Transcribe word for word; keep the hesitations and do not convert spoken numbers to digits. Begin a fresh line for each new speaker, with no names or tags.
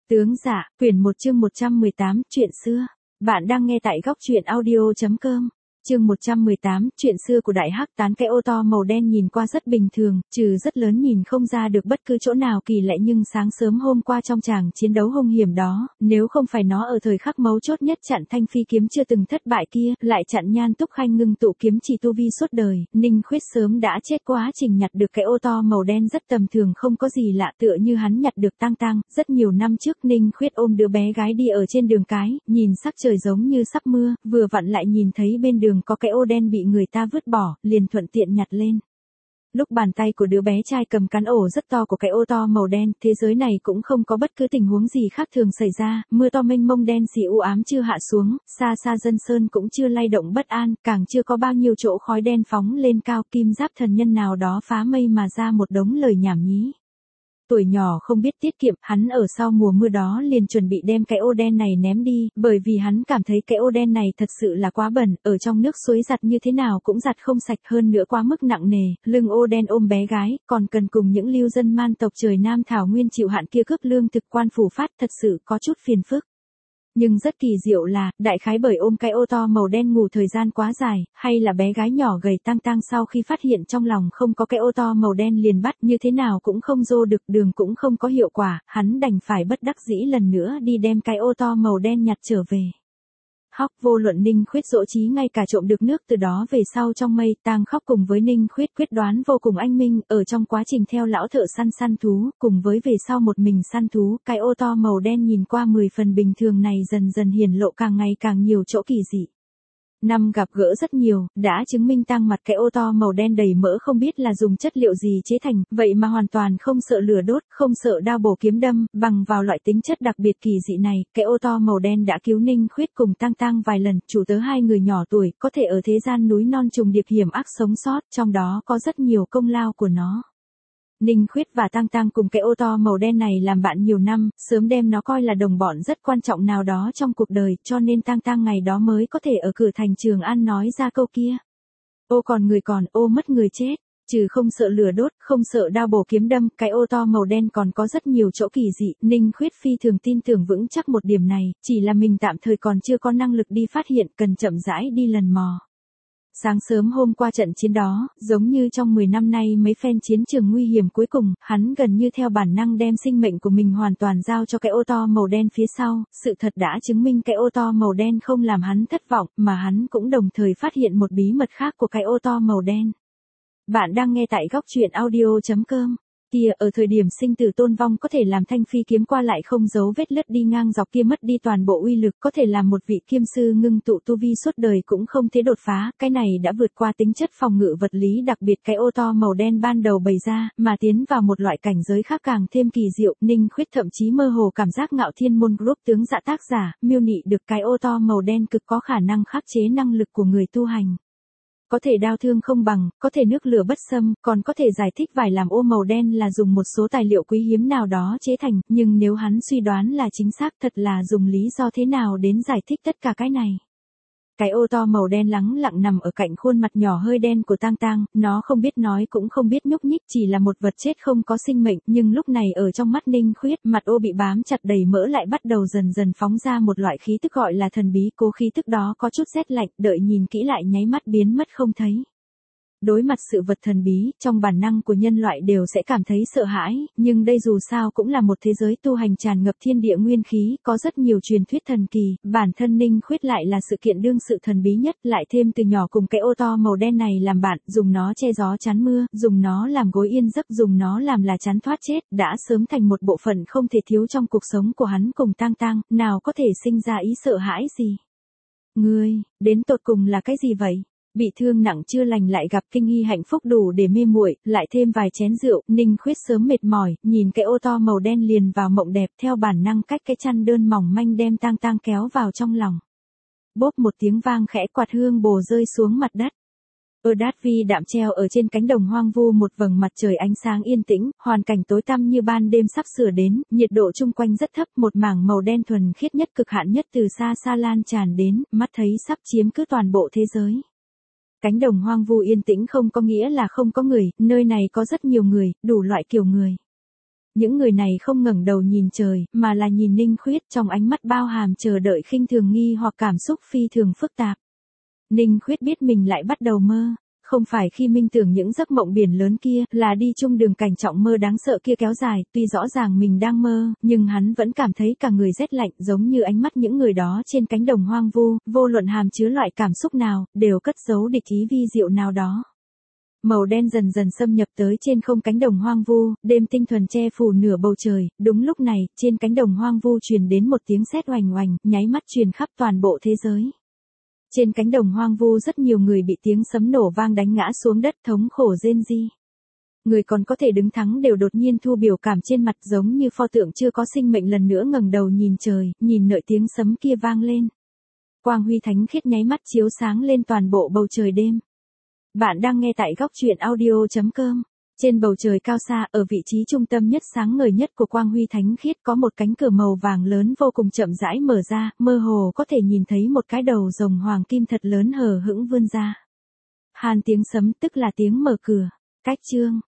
Tướng Dạ, quyển một chương một trăm mười tám, chuyện xưa. Bạn đang nghe tại góc truyện audio chấm com. Chương một trăm mười tám, chuyện xưa của Đại Hắc Tán. Cái ô to màu đen nhìn qua rất bình thường, trừ rất lớn nhìn không ra được bất cứ chỗ nào kỳ lạ, nhưng sáng sớm hôm qua trong tràng chiến đấu hung hiểm đó, nếu không phải nó ở thời khắc mấu chốt nhất chặn thanh phi kiếm chưa từng thất bại kia, lại chặn Nhan Túc Khanh ngưng tụ kiếm chỉ tu vi suốt đời, Ninh Khuyết sớm đã chết. Quá trình nhặt được cái ô to màu đen rất tầm thường, không có gì lạ, tựa như hắn nhặt được tang tang. Rất nhiều năm trước Ninh Khuyết ôm đứa bé gái đi ở trên đường cái, nhìn sắc trời giống như sắp mưa, vừa vặn lại nhìn thấy bên đường có cái ô đen bị người ta vứt bỏ, liền thuận tiện nhặt lên. Lúc bàn tay của đứa bé trai cầm cán ổ rất to của cái ô to màu đen, thế giới này cũng không có bất cứ tình huống gì khác thường xảy ra, mưa to mênh mông đen xì u ám chưa hạ xuống, xa xa dân sơn cũng chưa lay động bất an, càng chưa có bao nhiêu chỗ khói đen phóng lên cao. Kim Giáp thần nhân nào đó phá mây mà ra một đống lời nhảm nhí. Tuổi nhỏ không biết tiết kiệm, hắn ở sau mùa mưa đó liền chuẩn bị đem cái ô đen này ném đi, bởi vì hắn cảm thấy cái ô đen này thật sự là quá bẩn, ở trong nước suối giặt như thế nào cũng giặt không sạch, hơn nữa quá mức nặng nề, lưng ô đen ôm bé gái, còn cần cùng những lưu dân man tộc trời Nam Thảo Nguyên chịu hạn kia cướp lương thực quan phủ phát, thật sự có chút phiền phức. Nhưng rất kỳ diệu là, đại khái bởi ôm cái ô to màu đen ngủ thời gian quá dài, hay là bé gái nhỏ gầy tang tang sau khi phát hiện trong lòng không có cái ô to màu đen liền bắt như thế nào cũng không dô được, đường cũng không có hiệu quả, hắn đành phải bất đắc dĩ lần nữa đi đem cái ô to màu đen nhặt trở về. Hóc vô luận Ninh Khuyết dỗ trí ngay cả trộm được nước từ đó về sau trong mây, Tang Khóc cùng với Ninh Khuyết quyết đoán vô cùng anh minh, ở trong quá trình theo lão thợ săn săn thú, cùng với về sau một mình săn thú, cái ô to màu đen nhìn qua mười phần bình thường này dần dần hiển lộ càng ngày càng nhiều chỗ kỳ dị. Năm gặp gỡ rất nhiều, đã chứng minh tang mặt cái ô to màu đen đầy mỡ không biết là dùng chất liệu gì chế thành, vậy mà hoàn toàn không sợ lửa đốt, không sợ đao bổ kiếm đâm, bằng vào loại tính chất đặc biệt kỳ dị này, cái ô to màu đen đã cứu Ninh Khuyết cùng Tang Tang vài lần, chủ tớ hai người nhỏ tuổi, có thể ở thế gian núi non trùng điệp hiểm ác sống sót, trong đó có rất nhiều công lao của nó. Ninh Khuyết và Tang Tang cùng cái ô to màu đen này làm bạn nhiều năm, sớm đem nó coi là đồng bọn rất quan trọng nào đó trong cuộc đời, cho nên Tang Tang ngày đó mới có thể ở cửa thành Trường An nói ra câu kia. Ô còn người còn, ô mất người chết, trừ không sợ lửa đốt, không sợ đao bổ kiếm đâm, cái ô to màu đen còn có rất nhiều chỗ kỳ dị, Ninh Khuyết phi thường tin tưởng vững chắc một điểm này, chỉ là mình tạm thời còn chưa có năng lực đi phát hiện, cần chậm rãi đi lần mò. Sáng sớm hôm qua trận chiến đó, giống như trong mười năm nay mấy phen chiến trường nguy hiểm cuối cùng, hắn gần như theo bản năng đem sinh mệnh của mình hoàn toàn giao cho cái ô to màu đen phía sau, sự thật đã chứng minh cái ô to màu đen không làm hắn thất vọng, mà hắn cũng đồng thời phát hiện một bí mật khác của cái ô to màu đen. Bạn đang nghe tại góc truyện audio chấm com. Kia, ở thời điểm sinh tử tôn vong có thể làm thanh phi kiếm qua lại không dấu vết lướt đi ngang dọc kia mất đi toàn bộ uy lực, có thể làm một vị kiêm sư ngưng tụ tu vi suốt đời cũng không thể đột phá, cái này đã vượt qua tính chất phòng ngự vật lý đặc biệt cái ô to màu đen ban đầu bày ra, mà tiến vào một loại cảnh giới khác càng thêm kỳ diệu. Ninh Khuyết thậm chí mơ hồ cảm giác Ngạo Thiên Môn Group tướng Dạ tác giả, miêu nị được cái ô to màu đen cực có khả năng khắc chế năng lực của người tu hành. Có thể đao thương không bằng, có thể nước lửa bất xâm, còn có thể giải thích vải làm ô màu đen là dùng một số tài liệu quý hiếm nào đó chế thành, nhưng nếu hắn suy đoán là chính xác thật là dùng lý do thế nào đến giải thích tất cả cái này. Cái ô to màu đen lắng lặng nằm ở cạnh khuôn mặt nhỏ hơi đen của Tang Tang, nó không biết nói cũng không biết nhúc nhích, chỉ là một vật chết không có sinh mệnh, nhưng lúc này ở trong mắt Ninh Khuyết, mặt ô bị bám chặt đầy mỡ lại bắt đầu dần dần phóng ra một loại khí tức gọi là thần bí, cố khí tức đó có chút rét lạnh, đợi nhìn kỹ lại nháy mắt biến mất không thấy. Đối mặt sự vật thần bí, trong bản năng của nhân loại đều sẽ cảm thấy sợ hãi, nhưng đây dù sao cũng là một thế giới tu hành tràn ngập thiên địa nguyên khí, có rất nhiều truyền thuyết thần kỳ, bản thân Ninh Khuyết lại là sự kiện đương sự thần bí nhất, lại thêm từ nhỏ cùng cái ô to màu đen này làm bạn, dùng nó che gió chắn mưa, dùng nó làm gối yên giấc, dùng nó làm là chắn thoát chết, đã sớm thành một bộ phận không thể thiếu trong cuộc sống của hắn cùng Tang Tang, nào có thể sinh ra ý sợ hãi gì. Ngươi, đến tột cùng là cái gì vậy? Bị thương nặng chưa lành lại gặp kinh nghi hạnh phúc đủ để mê muội, lại thêm vài chén rượu, Ninh Khuyết sớm mệt mỏi, nhìn cái ô to màu đen liền vào mộng đẹp, theo bản năng cách cái chăn đơn mỏng manh đem Tang Tang kéo vào trong lòng. Bốp một tiếng vang khẽ, quạt hương bồ rơi xuống mặt đất. Ở đát vi đạm treo ở trên cánh đồng hoang vu một vầng mặt trời ánh sáng yên tĩnh, hoàn cảnh tối tăm như ban đêm sắp sửa đến, nhiệt độ chung quanh rất thấp, một mảng màu đen thuần khiết nhất cực hạn nhất từ xa xa lan tràn đến, mắt thấy sắp chiếm cứ toàn bộ thế giới. Cánh đồng hoang vu yên tĩnh không có nghĩa là không có người, nơi này có rất nhiều người, đủ loại kiểu người. Những người này không ngẩng đầu nhìn trời, mà là nhìn Ninh Khuyết, trong ánh mắt bao hàm chờ đợi khinh thường nghi hoặc cảm xúc phi thường phức tạp. Ninh Khuyết biết mình lại bắt đầu mơ. Không phải khi minh tưởng những giấc mộng biển lớn kia, là đi chung đường cảnh trọng mơ đáng sợ kia kéo dài, tuy rõ ràng mình đang mơ, nhưng hắn vẫn cảm thấy cả người rét lạnh, giống như ánh mắt những người đó trên cánh đồng hoang vu, vô luận hàm chứa loại cảm xúc nào, đều cất giấu địch ý vi diệu nào đó. Màu đen dần dần xâm nhập tới trên không cánh đồng hoang vu, đêm tinh thuần che phủ nửa bầu trời, đúng lúc này, trên cánh đồng hoang vu truyền đến một tiếng sét oành oành, nháy mắt truyền khắp toàn bộ thế giới. Trên cánh đồng hoang vu rất nhiều người bị tiếng sấm nổ vang đánh ngã xuống đất thống khổ rên ri. Người còn có thể đứng thẳng đều đột nhiên thu biểu cảm trên mặt giống như pho tượng chưa có sinh mệnh lần nữa ngẩng đầu nhìn trời, nhìn nợi tiếng sấm kia vang lên. Quang huy thánh khiết nháy mắt chiếu sáng lên toàn bộ bầu trời đêm. Bạn đang nghe tại góc truyện audio chấm com. Trên bầu trời cao xa, ở vị trí trung tâm nhất sáng ngời nhất của quang huy thánh khiết có một cánh cửa màu vàng lớn vô cùng chậm rãi mở ra, mơ hồ có thể nhìn thấy một cái đầu rồng hoàng kim thật lớn hờ hững vươn ra. Hàn tiếng sấm tức là tiếng mở cửa. Cách chương.